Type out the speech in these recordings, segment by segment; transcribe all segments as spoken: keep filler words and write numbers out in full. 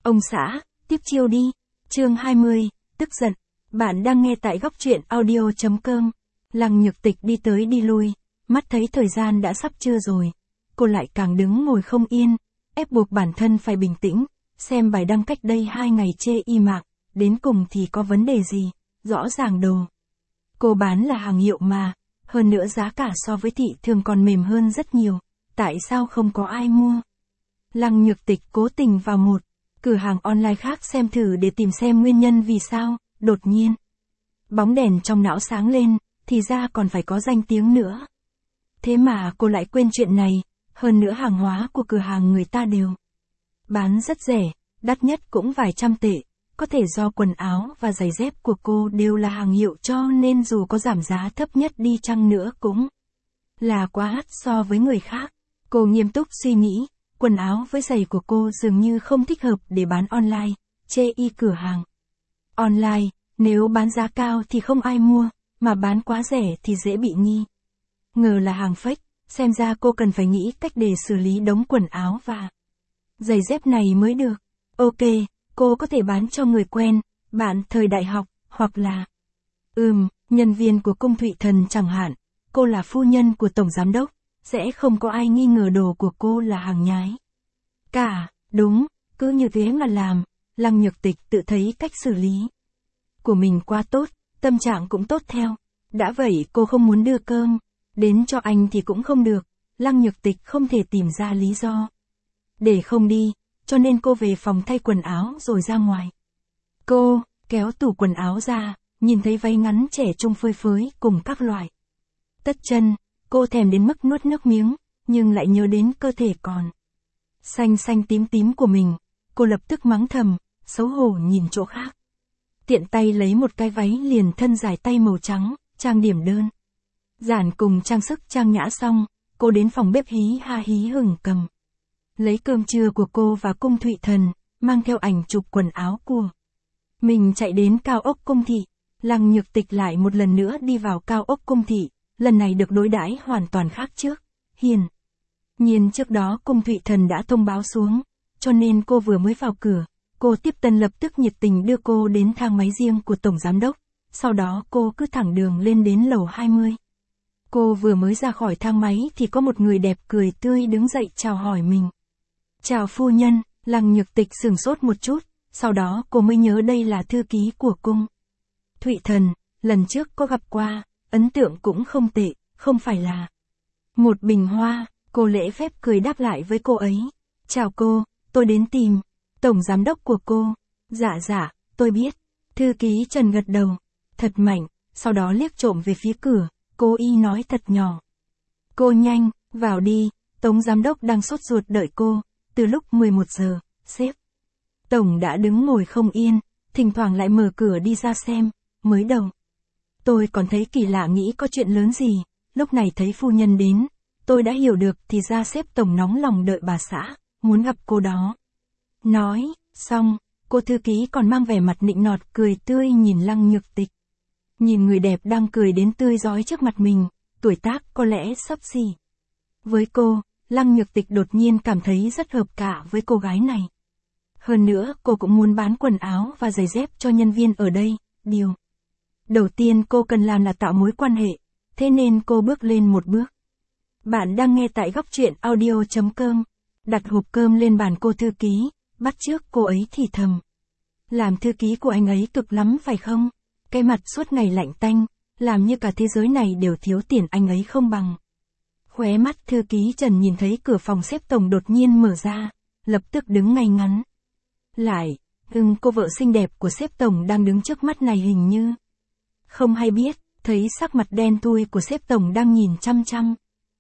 Ông xã, tiếp chiêu đi. Chương hai mươi, tức giận. Bạn đang nghe tại góc truyện audio chấm com. Lăng Nhược Tịch đi tới đi lui, mắt thấy thời gian đã sắp trưa rồi. Cô lại càng đứng ngồi không yên, ép buộc bản thân phải bình tĩnh, xem bài đăng cách đây hai ngày chê y mạc, đến cùng thì có vấn đề gì, rõ ràng đồ. Cô bán là hàng hiệu mà, hơn nữa giá cả so với thị trường còn mềm hơn rất nhiều, tại sao không có ai mua? Lăng Nhược Tịch cố tình vào một cửa hàng online khác xem thử để tìm xem nguyên nhân vì sao, đột nhiên. Bóng đèn trong não sáng lên, thì ra còn phải có danh tiếng nữa. Thế mà cô lại quên chuyện này, hơn nữa hàng hóa của cửa hàng người ta đều bán rất rẻ, đắt nhất cũng vài trăm tệ, có thể do quần áo và giày dép của cô đều là hàng hiệu cho nên dù có giảm giá thấp nhất đi chăng nữa cũng là quá đắt so với người khác. Cô nghiêm túc suy nghĩ, quần áo với giày của cô dường như không thích hợp để bán online, chê y cửa hàng. Online, nếu bán giá cao thì không ai mua, mà bán quá rẻ thì dễ bị nghi ngờ là hàng fake, xem ra cô cần phải nghĩ cách để xử lý đống quần áo và giày dép này mới được. Ok, cô có thể bán cho người quen, bạn thời đại học, hoặc là Ừm, nhân viên của cung Thụy Thần chẳng hạn, cô là phu nhân của tổng giám đốc, sẽ không có ai nghi ngờ đồ của cô là hàng nhái. Cả, đúng, cứ như thế mà làm, Lăng Nhược Tịch tự thấy cách xử lý của mình quá tốt, tâm trạng cũng tốt theo. Đã vậy cô không muốn đưa cơm đến cho anh thì cũng không được, Lăng Nhược Tịch không thể tìm ra lý do để không đi, cho nên cô về phòng thay quần áo rồi ra ngoài. Cô kéo tủ quần áo ra, nhìn thấy váy ngắn trẻ trung phơi phới cùng các loại tất chân, cô thèm đến mức nuốt nước miếng, nhưng lại nhớ đến cơ thể còn xanh xanh tím tím của mình, cô lập tức mắng thầm, xấu hổ nhìn chỗ khác. Tiện tay lấy một cái váy liền thân dài tay màu trắng, trang điểm đơn giản cùng trang sức trang nhã xong, cô đến phòng bếp hí ha hí hửng cầm lấy cơm trưa của cô và cung Thụy Thần, mang theo ảnh chụp quần áo của mình chạy đến cao ốc cung thị. Lăng Nhược Tịch lại một lần nữa đi vào cao ốc cung thị, lần này được đối đãi hoàn toàn khác trước. Hiền nhiên trước đó cung Thụy Thần đã thông báo xuống, cho nên cô vừa mới vào cửa, cô tiếp tân lập tức nhiệt tình đưa cô đến thang máy riêng của tổng giám đốc, sau đó cô cứ thẳng đường lên đến lầu hai mươi. Cô vừa mới ra khỏi thang máy thì có một người đẹp cười tươi đứng dậy chào hỏi mình. Chào phu nhân. Lăng Nhược Tịch sửng sốt một chút, sau đó cô mới nhớ đây là thư ký của cung Thụy Thần, lần trước có gặp qua, ấn tượng cũng không tệ, không phải là một bình hoa. Cô lễ phép cười đáp lại với cô ấy. Chào cô, tôi đến tìm tổng giám đốc của cô. Dạ dạ, tôi biết. Thư ký Trần gật đầu, thật mạnh, sau đó liếc trộm về phía cửa, cô y nói thật nhỏ. Cô nhanh, vào đi, tổng giám đốc đang sốt ruột đợi cô, từ lúc mười một giờ, sếp tổng đã đứng ngồi không yên, thỉnh thoảng lại mở cửa đi ra xem, mới đầu tôi còn thấy kỳ lạ nghĩ có chuyện lớn gì, lúc này thấy phu nhân đến, tôi đã hiểu được thì ra sếp tổng nóng lòng đợi bà xã, muốn gặp cô đó. Nói, xong, cô thư ký còn mang vẻ mặt nịnh nọt cười tươi nhìn Lăng Nhược Tịch. Nhìn người đẹp đang cười đến tươi rói trước mặt mình, tuổi tác có lẽ xấp xỉ với cô, Lăng Nhược Tịch đột nhiên cảm thấy rất hợp cả với cô gái này. Hơn nữa cô cũng muốn bán quần áo và giày dép cho nhân viên ở đây, điều đầu tiên cô cần làm là tạo mối quan hệ, thế nên cô bước lên một bước. Bạn đang nghe tại góc truyện audio chấm com, đặt hộp cơm lên bàn cô thư ký, bắt chước cô ấy thì thầm. Làm thư ký của anh ấy cực lắm phải không? Cái mặt suốt ngày lạnh tanh, làm như cả thế giới này đều thiếu tiền anh ấy không bằng. Khóe mắt thư ký Trần nhìn thấy cửa phòng sếp tổng đột nhiên mở ra, lập tức đứng ngay ngắn lại, ưng cô vợ xinh đẹp của sếp tổng đang đứng trước mắt này hình như không hay biết, thấy sắc mặt đen thui của sếp tổng đang nhìn chăm chăm.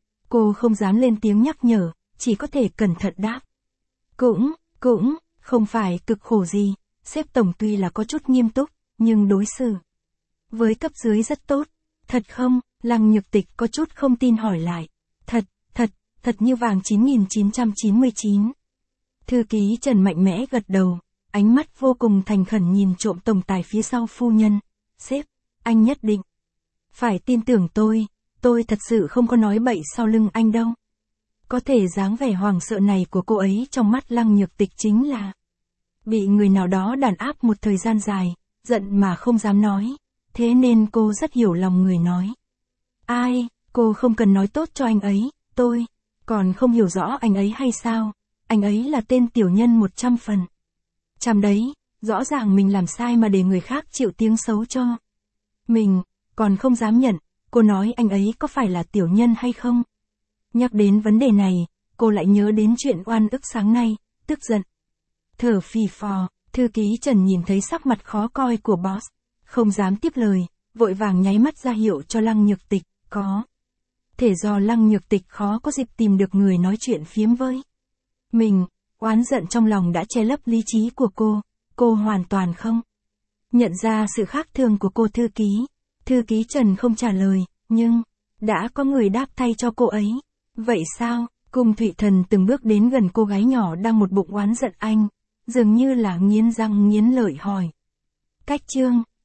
Cô không dám lên tiếng nhắc nhở, chỉ có thể cẩn thận đáp. Cũng, cũng, không phải cực khổ gì, sếp tổng tuy là có chút nghiêm túc, nhưng đối xử với cấp dưới rất tốt. Thật không? Lăng Nhược Tịch có chút không tin hỏi lại. Thật, thật, thật như vàng chín nghìn chín trăm chín mươi chín. Thư ký Trần mạnh mẽ gật đầu, ánh mắt vô cùng thành khẩn nhìn trộm tổng tài phía sau phu nhân. Sếp, anh nhất định phải tin tưởng tôi, tôi thật sự không có nói bậy sau lưng anh đâu. Có thể dáng vẻ hoàng sợ này của cô ấy trong mắt Lăng Nhược Tịch chính là Bị người nào đó đàn áp một thời gian dài, giận mà không dám nói. Thế nên cô rất hiểu lòng người nói. Ai, cô không cần nói tốt cho anh ấy, tôi còn không hiểu rõ anh ấy hay sao? Anh ấy là tên tiểu nhân một trăm phần. Trăm đấy, rõ ràng mình làm sai mà để người khác chịu tiếng xấu cho. Mình, còn không dám nhận, cô nói anh ấy có phải là tiểu nhân hay không? Nhắc đến vấn đề này, cô lại nhớ đến chuyện oan ức sáng nay, tức giận. Thở phì phò, thư ký Trần nhìn thấy sắc mặt khó coi của boss, không dám tiếp lời, vội vàng nháy mắt ra hiệu cho Lăng Nhược Tịch, có. Thể do Lăng Nhược Tịch khó có dịp tìm được người nói chuyện phiếm với mình, oán giận trong lòng đã che lấp lý trí của cô, cô hoàn toàn không nhận ra sự khác thường của cô thư ký. Thư ký Trần không trả lời, nhưng đã có người đáp thay cho cô ấy. Vậy sao? Cung Thụy Thần từng bước đến gần cô gái nhỏ đang một bụng oán giận anh, dường như là nghiến răng nghiến lợi hỏi. Cách chương